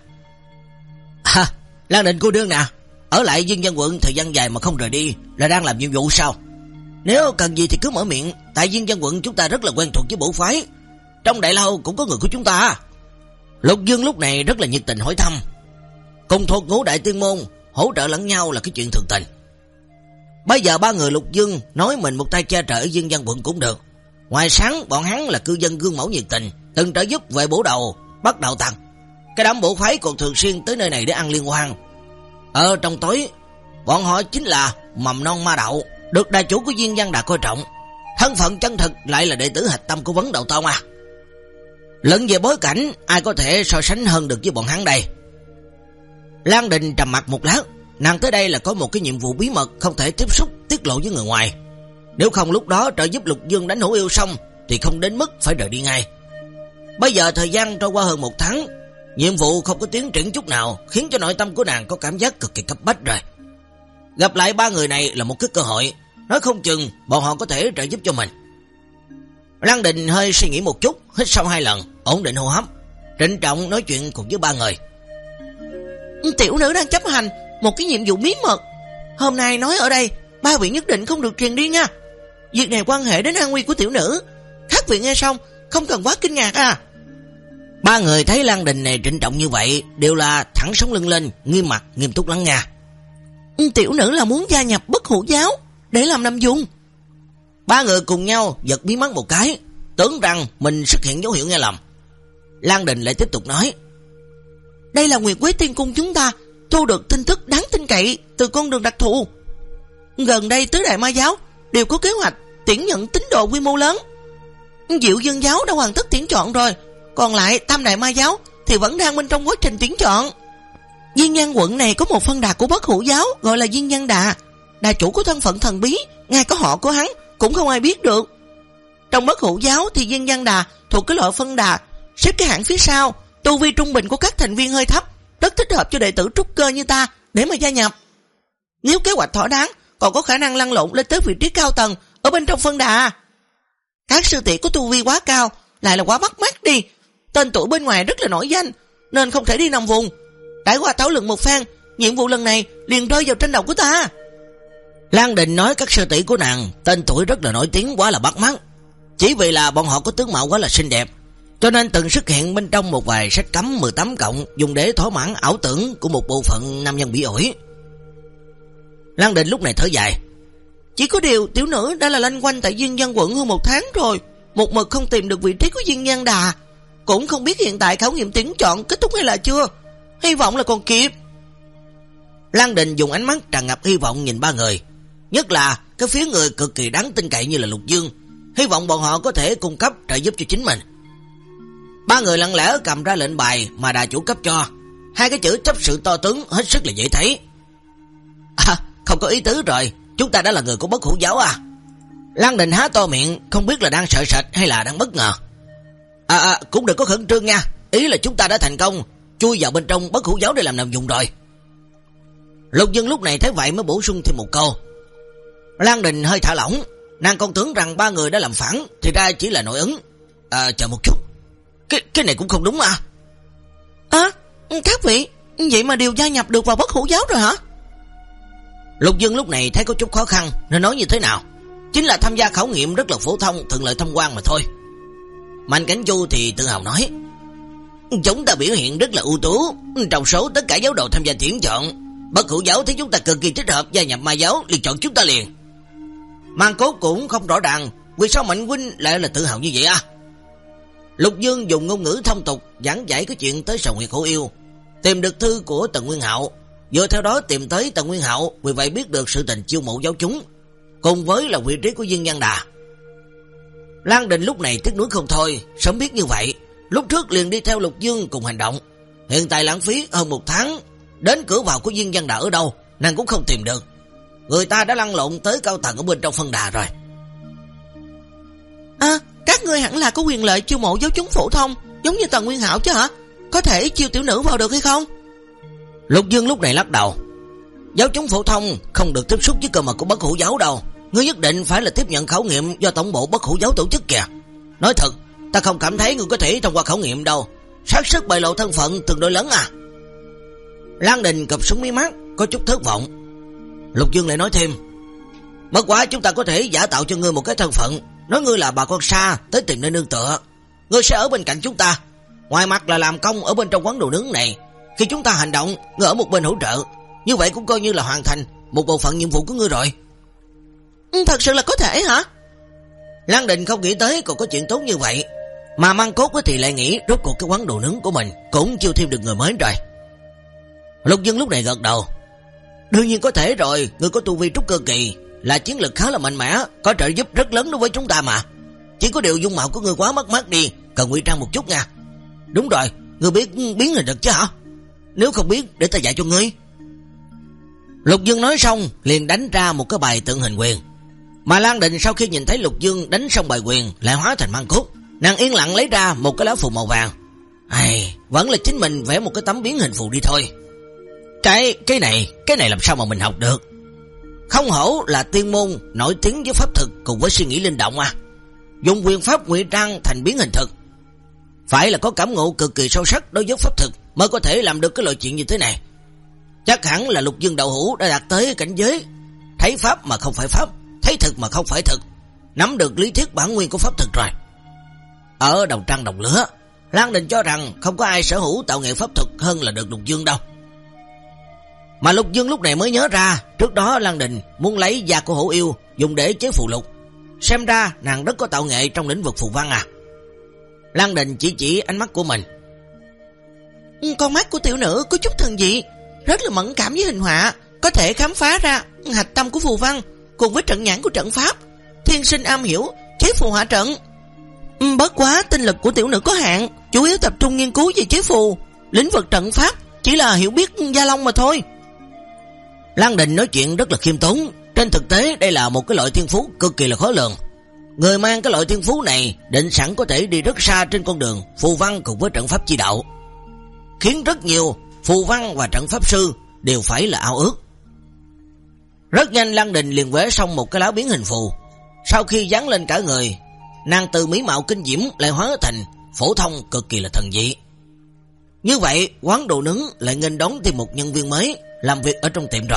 À, Lan Đình cô đương nè, ở lại Diên Văn quận thời gian dài mà không rời đi là đang làm nhiệm vụ sao? Nếu cần gì thì cứ mở miệng, tại Diên Văn quận chúng ta rất là quen thuộc với bổ phái, trong đại lâu cũng có người của chúng ta. Lục Dương lúc này rất là nhiệt tình hỏi thăm. Cùng thuộc ngũ đại tiên môn, hỗ trợ lẫn nhau là cái chuyện thường tình. Bây giờ ba người Lục Dương nói mình một tay che trời ở Diên Văn quận cũng được. Ngoài sáng bọn hắn là cư dân gương mẫu nhiệt tình, từng trợ giúp về bổ đầu, bắt đạo tăng. Cái đám bộ phái còn thường xuyên tới nơi này để ăn liên hoan. Ở trong tối, bọn họ chính là mầm non ma đạo, được đại chủ của Diên Văn Đà coi trọng. Thân phận chân thực lại là đệ tử hạch tâm của Vấn Đạo Tông à. Luận về bối cảnh, ai có thể so sánh hơn được với bọn hắn đây? Lan Đình trầm mặt một lát, nàng tới đây là có một cái nhiệm vụ bí mật không thể tiếp xúc tiết lộ với người ngoài. Nếu không lúc đó trợ giúp Lục Dương đánh hổ yêu xong thì không đến mức phải rời đi ngay. Bây giờ thời gian trôi qua hơn một tháng, nhiệm vụ không có tiến triển chút nào, khiến cho nội tâm của nàng có cảm giác cực kỳ cấp bách rồi. Gặp lại ba người này là một cái cơ hội, nói không chừng bọn họ có thể trợ giúp cho mình. Lan Đình hơi suy nghĩ một chút, hít sâu hai lần, ổn định hô hấp, trịnh trọng nói chuyện cùng với ba người. Tiểu nữ đang chấp hành một cái nhiệm vụ bí mật, hôm nay nói ở đây, ba vị nhất định không được truyền đi nha. Việc này quan hệ đến an nguy của tiểu nữ, các vị nghe xong không cần quá kinh ngạc à. Ba người thấy Lan Đình này trịnh trọng như vậy, đều là thẳng sống lưng lên, nghiêm mặt nghiêm túc lắng nghe. Tiểu nữ là muốn gia nhập Bất Hủ giáo để làm Nam Dung. Ba người cùng nhau giật mí mắt một cái, tưởng rằng mình xuất hiện dấu hiệu nghe lầm. Lan Đình lại tiếp tục nói. Đây là Nguyệt Quế Tiên Cung chúng ta thu được tin tức đáng tin cậy từ con đường đặc thù. Gần đây tứ đại ma giáo đều có kế hoạch tuyển nhận tín đồ quy mô lớn. Diệu Dương giáo đã hoàn tất tuyển chọn rồi, còn lại tam đại ma giáo thì vẫn đang bên trong quá trình tuyển chọn. Diên Văn quận này có một phân đà của Bất Hủ giáo gọi là Diên Văn Đà, đà chủ có thân phận thần bí, ngay có họ của hắn cũng không ai biết được. Trong Bất Hủ giáo thì Diên Văn Đà thuộc cái loại phân đà xếp cái hạng phía sau, tu vi trung bình của các thành viên hơi thấp, rất thích hợp cho đệ tử trúc cơ như ta để mà gia nhập. Nếu kế hoạch thỏa đáng, còn có khả năng lăn lộn lên tới vị trí cao tầng ở bên trong phân đà. Các sư tỷ có tu vi quá cao, lại là quá bắt mắt đi, tên tuổi bên ngoài rất là nổi danh, nên không thể đi nằm vùng. Trải qua thảo luận một phen nhiệm vụ lần này liền rơi vào trên đầu của ta. Lan Đình nói các sư tỷ của nàng tên tuổi rất là nổi tiếng, quá là bắt mắt. Chỉ vì là bọn họ có tướng mạo quá là xinh đẹp, cho nên từng xuất hiện bên trong một vài sách cấm mười tám cộng dùng để thỏa mãn ảo tưởng của một bộ phận nam nhân bị ổi. Lan Đình lúc này thở dài. Chỉ có điều tiểu nữ đã là lanh quanh tại Diên Văn quận hơn một tháng rồi, một mực không tìm được vị trí của Diên Văn Đà. Cũng không biết hiện tại khảo nghiệm tuyển chọn kết thúc hay là chưa. Hy vọng là còn kịp. Lan Đình dùng ánh mắt tràn ngập hy vọng nhìn ba người, nhất là cái phía người cực kỳ đáng tin cậy như là Lục Dương, hy vọng bọn họ có thể cung cấp trợ giúp cho chính mình. Ba người lặng lẽ cầm ra lệnh bài mà đà chủ cấp cho, hai cái chữ chấp sự to tướng hết sức là dễ thấy. À, không có ý tứ rồi, chúng ta đã là người của Bất Hủ giáo à? Lan Đình há to miệng, không biết là đang sợ sệt hay là đang bất ngờ. À, à cũng đừng có khẩn trương nha, ý là chúng ta đã thành công chui vào bên trong Bất Hủ giáo để làm nằm dùng rồi. Lục Dương lúc này thấy vậy mới bổ sung thêm một câu. Lan Đình hơi thả lỏng, nàng còn tưởng rằng ba người đã làm phản, thì ra chỉ là nội ứng. À, chờ một chút, cái cái này cũng không đúng à? À, các vị, vậy mà đều gia nhập được vào Bất Hủ giáo rồi hả? Lục Dương lúc này thấy có chút khó khăn, nên nói như thế nào? Chính là tham gia khảo nghiệm rất là phổ thông, thuận lợi thông quan mà thôi. Mạnh Cảnh Chu thì tự hào nói, chúng ta biểu hiện rất là ưu tú, trong số tất cả giáo đồ tham gia tuyển chọn, Bất Hủ giáo thấy chúng ta cực kỳ thích hợp gia nhập Ma giáo, liền chọn chúng ta liền. Mang Cốt cũng không rõ ràng, vì sao Mạnh huynh lại là tự hào như vậy à? Lục Dương dùng ngôn ngữ thông tục giảng giải cái chuyện tới Sầu Nguyệt Hổ Yêu, tìm được thư của Tần Nguyên Hạo, vừa theo đó tìm tới Tần Nguyên Hạo, vì vậy biết được sự tình chiêu mộ giáo chúng, cùng với là vị trí của Diên Văn Đà. Lan Đình lúc này tiếc nuối không thôi, sớm biết như vậy, lúc trước liền đi theo Lục Dương cùng hành động, hiện tại lãng phí hơn một tháng, đến cửa vào của Diên Văn Đà ở đâu, nàng cũng không tìm được. Người ta đã lăn lộn tới cao tầng ở bên trong phân đà rồi. À, các ngươi hẳn là có quyền lợi chiêu mộ giáo chúng phổ thông, giống như Tần Nguyên Hạo chứ hả? Có thể chiêu tiểu nữ vào được hay không? Lục Dương lúc này lắc đầu. Giáo chúng phổ thông không được tiếp xúc với cơ mật của Bất Hủ giáo đâu, ngươi nhất định phải là tiếp nhận khảo nghiệm do tổng bộ Bất Hủ giáo tổ chức kìa. Nói thật, ta không cảm thấy ngươi có thể thông qua khảo nghiệm đâu, xác suất bại lộ thân phận tương đối lớn à. Lan Đình cụp xuống mí mắt, có chút thất vọng. Lục Dương lại nói thêm, bất quá chúng ta có thể giả tạo cho ngươi một cái thân phận, nói ngươi là bà con xa tới tìm nơi nương tựa, ngươi sẽ ở bên cạnh chúng ta, ngoài mặt là làm công ở bên trong quán đồ nướng này, khi chúng ta hành động ngươi ở một bên hỗ trợ, như vậy cũng coi như là hoàn thành một bộ phận nhiệm vụ của ngươi rồi. Thật sự là có thể hả? Lan Đình không nghĩ tới còn có chuyện tốt như vậy, mà Mang Cốt thì lại nghĩ rốt cuộc cái quán đồ nướng của mình cũng chưa thêm được người mới rồi. Lục Dương lúc này gật đầu, đương nhiên có thể rồi, ngươi có tu vi trúc cơ kỳ, là chiến lực khá là mạnh mẽ, có trợ giúp rất lớn đối với chúng ta mà. Chỉ có điều dung mạo của ngươi quá mất mát đi, cần ngụy trang một chút nha. Đúng rồi, ngươi biết biến hình thực chứ hả? Nếu không biết để ta dạy cho ngươi. Lục Dương nói xong liền đánh ra một cái bài tượng hình quyền, mà Lan Đình sau khi nhìn thấy Lục Dương đánh xong bài quyền lại hóa thành Mang Cốt, nàng yên lặng lấy ra một cái lá phù màu vàng. Ai, vẫn là chính mình vẽ một cái tấm biến hình phù đi thôi. Cái cái này, cái này làm sao mà mình học được? Không hổ là tiên môn nổi tiếng với pháp thực cùng với suy nghĩ linh động à. Dùng quyền pháp ngụy trang thành biến hình thực, phải là có cảm ngộ cực kỳ sâu sắc đối với pháp thực mới có thể làm được cái loại chuyện như thế này. Chắc hẳn là Lục Dương Đậu Hữu đã đạt tới cảnh giới thấy pháp mà không phải pháp, thấy thực mà không phải thực, nắm được lý thuyết bản nguyên của pháp thực rồi. Ở đồng trăng đồng lửa, Lan Đình cho rằng không có ai sở hữu tạo nghệ pháp thực hơn là được Lục Dương đâu. Mà Lục Dương lúc này mới nhớ ra, trước đó Lan Đình muốn lấy da của Hổ Yêu dùng để chế phù lục, xem ra nàng rất có tạo nghệ trong lĩnh vực phù văn à. Lan Đình chỉ chỉ ánh mắt của mình. Con mắt của tiểu nữ có chút thần dị, rất là mẫn cảm với hình họa, có thể khám phá ra hạch tâm của phù văn cùng với trận nhãn của trận pháp, thiên sinh am hiểu chế phù hỏa trận. Bất quá tinh lực của tiểu nữ có hạn, chủ yếu tập trung nghiên cứu về chế phù, lĩnh vực trận pháp chỉ là hiểu biết gia long mà thôi. Lan Đình nói chuyện rất là khiêm tốn, trên thực tế đây là một cái loại thiên phú cực kỳ là khó lường. Người mang cái loại thiên phú này định sẵn có thể đi rất xa trên con đường phù văn cùng với trận pháp chi đạo, khiến rất nhiều phù văn và trận pháp sư đều phải là ao ước. Rất nhanh Lan Đình liền vẽ xong một cái lá biến hình phù, sau khi dán lên cả người, nàng từ mỹ mạo kinh diễm lại hóa thành phổ thông cực kỳ là thần dị. Như vậy quán đồ nướng lại nghênh đón thêm một nhân viên mới, làm việc ở trong tiệm rồi.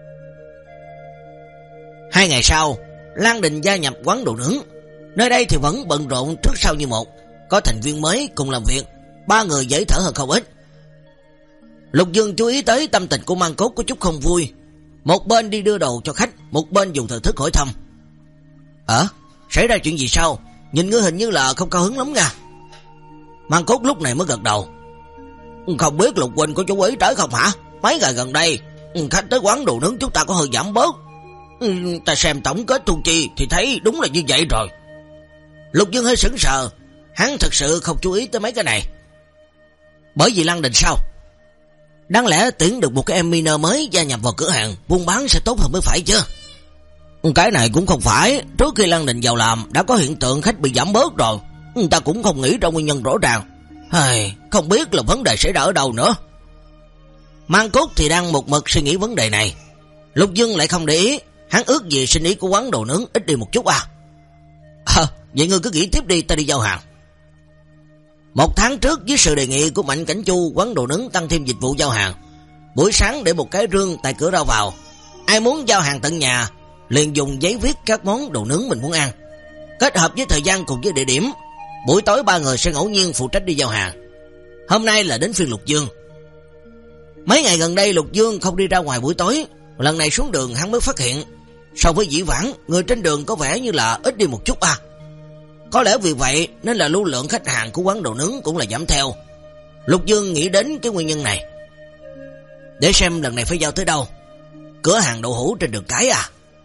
Hai ngày sau, Lan Đình gia nhập quán đồ nướng. Nơi đây thì vẫn bận rộn trước sau như một, có thành viên mới cùng làm việc, ba người dễ thở hơn không ít. Lục Dương chú ý tới tâm tình của Mang Cốt có chút không vui, một bên đi đưa đồ cho khách, một bên dùng thần thức hỏi thăm. Ờ, xảy ra chuyện gì sao? Nhìn ngươi hình như là không cao hứng lắm nha. Mang Cốt lúc này mới gật đầu. Không biết Lục huynh có chú ý tới không hả? Mấy ngày gần đây khách tới quán đồ nướng chúng ta có hơi giảm bớt. Ta xem tổng kết thu chi thì thấy đúng là như vậy rồi. Lục Dương hơi sững sờ, hắn thật sự không chú ý tới mấy cái này. Bởi vì Lan Đình sao? Đáng lẽ tuyển được một cái em miner mới gia nhập vào cửa hàng buôn bán sẽ tốt hơn mới phải chứ. Cái này cũng không phải, trước khi Lan Đình vào làm đã có hiện tượng khách bị giảm bớt rồi. Ta cũng không nghĩ ra nguyên nhân rõ ràng. Hey, không biết là vấn đề xảy ra ở đâu nữa. Mang Cốt thì đang một mực suy nghĩ vấn đề này. Lục Dương lại không để ý, hắn ước gì sinh ý của quán đồ nướng ít đi một chút à. À, vậy ngươi cứ nghĩ tiếp đi, ta đi giao hàng. Một tháng trước với sự đề nghị của Mạnh Cảnh Chu, quán đồ nướng tăng thêm dịch vụ giao hàng. Buổi sáng để một cái rương tại cửa ra vào, ai muốn giao hàng tận nhà liền dùng giấy viết các món đồ nướng mình muốn ăn, kết hợp với thời gian cùng với địa điểm. Buổi tối ba người sẽ ngẫu nhiên phụ trách đi giao hàng. Hôm nay là đến phiên Lục Dương. Mấy ngày gần đây Lục Dương không đi ra ngoài buổi tối, lần này xuống đường hắn mới phát hiện so với dĩ vãng người trên đường có vẻ như là ít đi một chút à. Có lẽ vì vậy nên là lưu lượng khách hàng của quán đồ nướng cũng là giảm theo. Lục Dương nghĩ đến cái nguyên nhân này. Để xem lần này phải giao tới đâu. Cửa hàng đậu hũ trên đường cái à.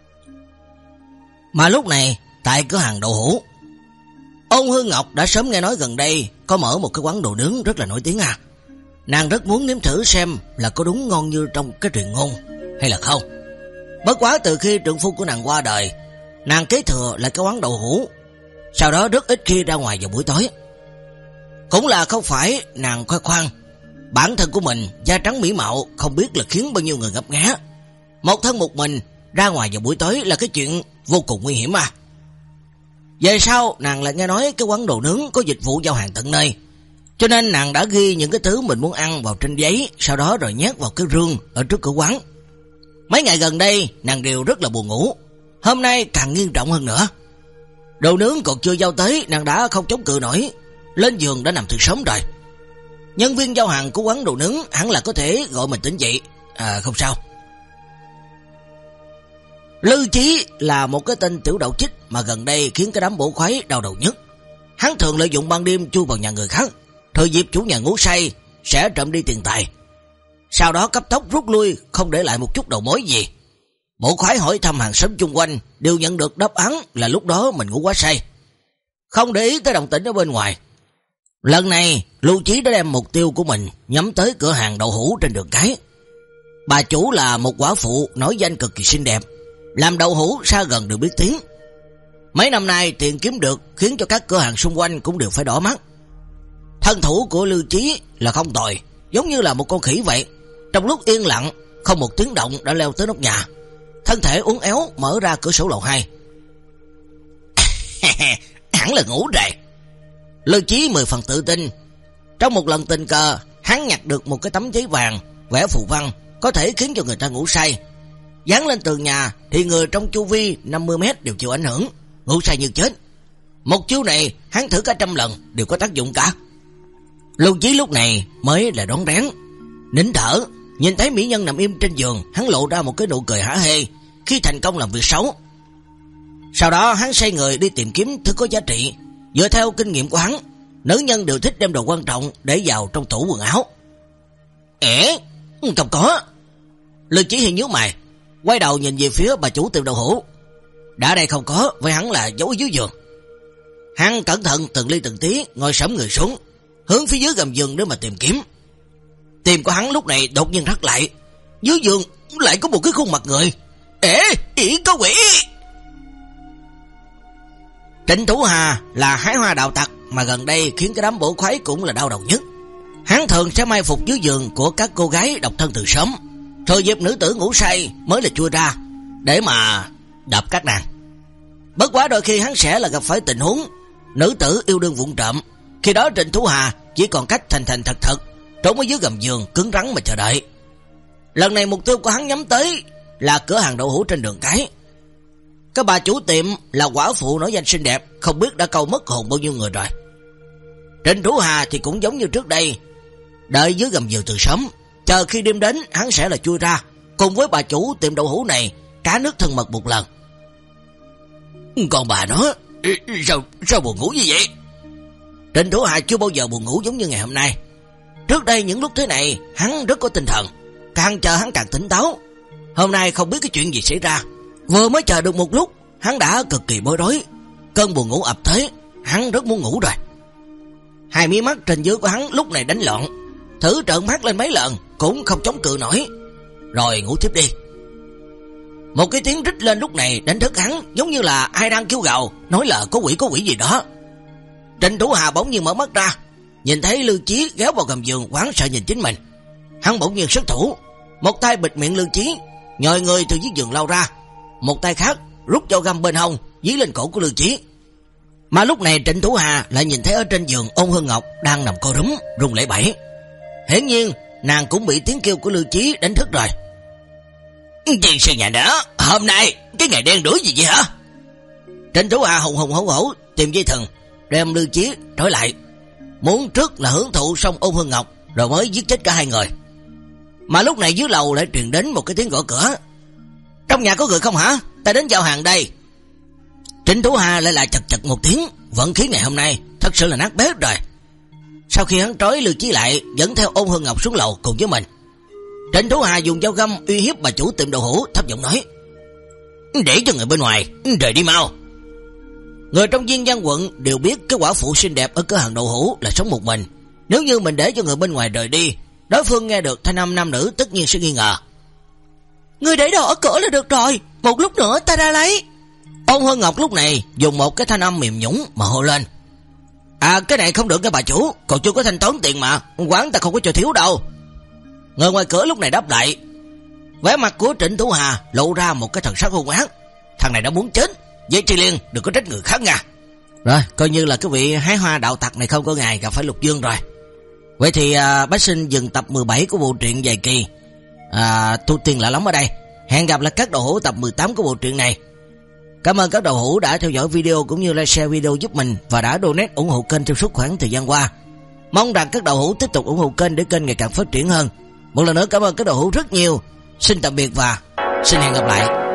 Mà lúc này tại cửa hàng đậu hũ, Ôn Hương Ngọc đã sớm nghe nói gần đây có mở một cái quán đồ nướng rất là nổi tiếng à. Nàng rất muốn nếm thử xem là có đúng ngon như trong cái truyền ngôn hay là không. Bất quá từ khi trượng phu của nàng qua đời, nàng kế thừa lại cái quán đậu hũ, sau đó rất ít khi ra ngoài vào buổi tối. Cũng là không phải nàng khoe khoang, bản thân của mình da trắng mỹ mạo không biết là khiến bao nhiêu người ngấp nghé. Một thân một mình ra ngoài vào buổi tối là cái chuyện vô cùng nguy hiểm à. Về sau nàng lại nghe nói cái quán đồ nướng có dịch vụ giao hàng tận nơi, cho nên nàng đã ghi những cái thứ mình muốn ăn vào trên giấy, sau đó rồi nhét vào cái rương ở trước cửa quán. Mấy ngày gần đây nàng đều rất là buồn ngủ, hôm nay càng nghiêm trọng hơn nữa. Đồ nướng còn chưa giao tới, nàng đã không chống cự nổi, lên giường đã nằm từ sớm rồi. Nhân viên giao hàng của quán đồ nướng hẳn là có thể gọi mình tỉnh dậy. À không sao. Lư Chí là một cái tên tiểu đậu chích mà gần đây khiến cái đám bổ khoái đau đầu nhất. Hắn thường lợi dụng ban đêm chui vào nhà người khác, thời dịp chủ nhà ngủ say sẽ trộm đi tiền tài, sau đó cấp tốc rút lui, không để lại một chút đầu mối gì. Bổ khoái hỏi thăm hàng xóm chung quanh đều nhận được đáp án là lúc đó mình ngủ quá say, không để ý tới động tĩnh ở bên ngoài. Lần này Lưu Chí đã đem mục tiêu của mình nhắm tới cửa hàng đậu hũ trên đường cái. Bà chủ là một quả phụ nổi danh cực kỳ xinh đẹp, làm đậu hũ xa gần đều biết tiếng. Mấy năm nay tiền kiếm được khiến cho các cửa hàng xung quanh cũng đều phải đỏ mắt. Thân thủ của Lưu Chí là không tồi, giống như là một con khỉ vậy. Trong lúc yên lặng không một tiếng động đã leo tới nóc nhà, thân thể uốn éo mở ra cửa sổ lầu hai. Hẳn là ngủ rồi. Lưu Chí mười phần tự tin. Trong một lần tình cờ hắn nhặt được một cái tấm giấy vàng vẽ phù văn có thể khiến cho người ta ngủ say, dán lên tường nhà thì người trong chu vi năm mươi mét đều chịu ảnh hưởng, ngủ say như chết. Một chiêu này hắn thử cả trăm lần đều có tác dụng cả. Lưu Chí lúc này mới là đón rén, nín thở, nhìn thấy mỹ nhân nằm im trên giường, hắn lộ ra một cái nụ cười hả hê khi thành công làm việc xấu. Sau đó hắn xoay người đi tìm kiếm thứ có giá trị. Dựa theo kinh nghiệm của hắn, nữ nhân đều thích đem đồ quan trọng để vào trong tủ quần áo. Ế, không có. Lưu Chí Hiền nhíu mày, quay đầu nhìn về phía bà chủ tiệm đậu hũ. Đã đây không có, vậy hắn là giấu dưới giường. Hắn cẩn thận từng ly từng tí ngồi xổm người xuống, hướng phía dưới gầm giường để mà tìm kiếm. Tim của hắn lúc này đột nhiên thắt lại, dưới giường lại có một cái khuôn mặt người. Ê, ỉ có quỷ. Trịnh Thủ Hà là hái hoa đạo tặc mà gần đây khiến cái đám bổ khoái cũng là đau đầu nhất. Hắn thường sẽ mai phục dưới giường của các cô gái độc thân từ sớm, rồi dịp nữ tử ngủ say mới là chui ra để mà đập các nàng. Bất quá đôi khi hắn sẽ là gặp phải tình huống nữ tử yêu đương vụng trộm, khi đó Trịnh Thủ Hà chỉ còn cách thành thành thật thật trốn ở dưới gầm giường cứng rắn mà chờ đợi. Lần này mục tiêu của hắn nhắm tới là cửa hàng đậu hũ trên đường cái. Cái bà chủ tiệm là quả phụ nổi danh xinh đẹp, không biết đã câu mất hồn bao nhiêu người rồi. Trịnh Thủ Hà thì cũng giống như trước đây, đợi dưới gầm giường từ sớm, chờ khi đêm đến hắn sẽ là chui ra, cùng với bà chủ tiệm đậu hũ này cá nước thân mật một lần. Còn bà nó, sao, sao buồn ngủ như vậy? Trịnh Thủ Hà chưa bao giờ buồn ngủ giống như ngày hôm nay. Trước đây những lúc thế này hắn rất có tinh thần, càng chờ hắn càng tỉnh táo. Hôm nay không biết cái chuyện gì xảy ra, vừa mới chờ được một lúc hắn đã cực kỳ bối rối, cơn buồn ngủ ập tới, hắn rất muốn ngủ rồi. Hai mí mắt trên dưới của hắn lúc này đánh loạn, thử trợn mắt lên mấy lần cũng không chống cự nổi, rồi ngủ tiếp đi. Một cái tiếng rít lên lúc này đánh thức hắn, giống như là ai đang kêu gào, nói là có quỷ có quỷ gì đó. Trịnh Thủ Hà bỗng nhiên mở mắt ra, nhìn thấy Lưu Chí ghéo vào gầm giường, hoảng sợ nhìn chính mình. Hắn bỗng nhiên xuất thủ, một tay bịt miệng Lưu Chí, nhòi người từ dưới giường lao ra, một tay khác rút dao găm bên hông dí lên cổ của Lưu Chí. Mà lúc này Trịnh Thủ Hà lại nhìn thấy ở trên giường Ôn Hương Ngọc đang nằm co rúm run lẩy bẩy. Hiển nhiên nàng cũng bị tiếng kêu của Lưu Chí đánh thức rồi. Chuyện sự nhà đó, hôm nay cái ngày đen đuổi gì vậy hả? Trịnh Thủ Hà hùng hùng hổ hổ tìm dây thừng đem Lưu Chí trói lại, muốn trước là hưởng thụ xong Ôn Hương Ngọc rồi mới giết chết cả hai người. Mà lúc này dưới lầu lại truyền đến một cái tiếng gõ cửa. Trong nhà có người không hả? Ta đến giao hàng đây. Trịnh Thủ Hà lại lại chật chật một tiếng, vận khí ngày hôm nay thật sự là nát bét rồi. Sau khi hắn trói Lưu Chí lại, dẫn theo Ôn Hương Ngọc xuống lầu cùng với mình, Trịnh Thủ Hà dùng dao găm uy hiếp bà chủ tiệm đậu hũ, thấp giọng nói: để cho người bên ngoài rời đi mau. Người trong Diên Giang quận đều biết cái quả phụ xinh đẹp ở cửa hàng đậu hũ là sống một mình, nếu như mình để cho người bên ngoài rời đi, đối phương nghe được thanh âm nam nữ tất nhiên sẽ nghi ngờ. Người để đồ ở cửa là được rồi, một lúc nữa ta ra lấy. Ôn Hương Ngọc lúc này dùng một cái thanh âm mềm nhũn mà hô lên: À cái này không được nha bà chủ, còn chưa có thanh toán tiền mà, quán ta không có cho thiếu đâu. Người ngoài cửa lúc này đáp lại. Vẻ mặt của Trịnh Thủ Hà lộ ra một cái thần sắc hung ác. Thằng này đã muốn chết, với Tri Liên đừng có trách người khác nha. Rồi, coi như là cái vị hái hoa đạo tặc này không có ngày gặp phải Lục Dương rồi. Vậy thì à, bác xin dừng tập mười bảy của bộ truyện dài kỳ à, thu tiền lạ lắm ở đây. Hẹn gặp lại các đầu hữu tập mười tám của bộ truyện này. Cảm ơn các đầu hữu đã theo dõi video cũng như like share video giúp mình và đã donate ủng hộ kênh trong suốt khoảng thời gian qua. Mong rằng các đầu hữu tiếp tục ủng hộ kênh để kênh ngày càng phát triển hơn. Một lần nữa cảm ơn các đầu hữu rất nhiều. Xin tạm biệt và xin hẹn gặp lại.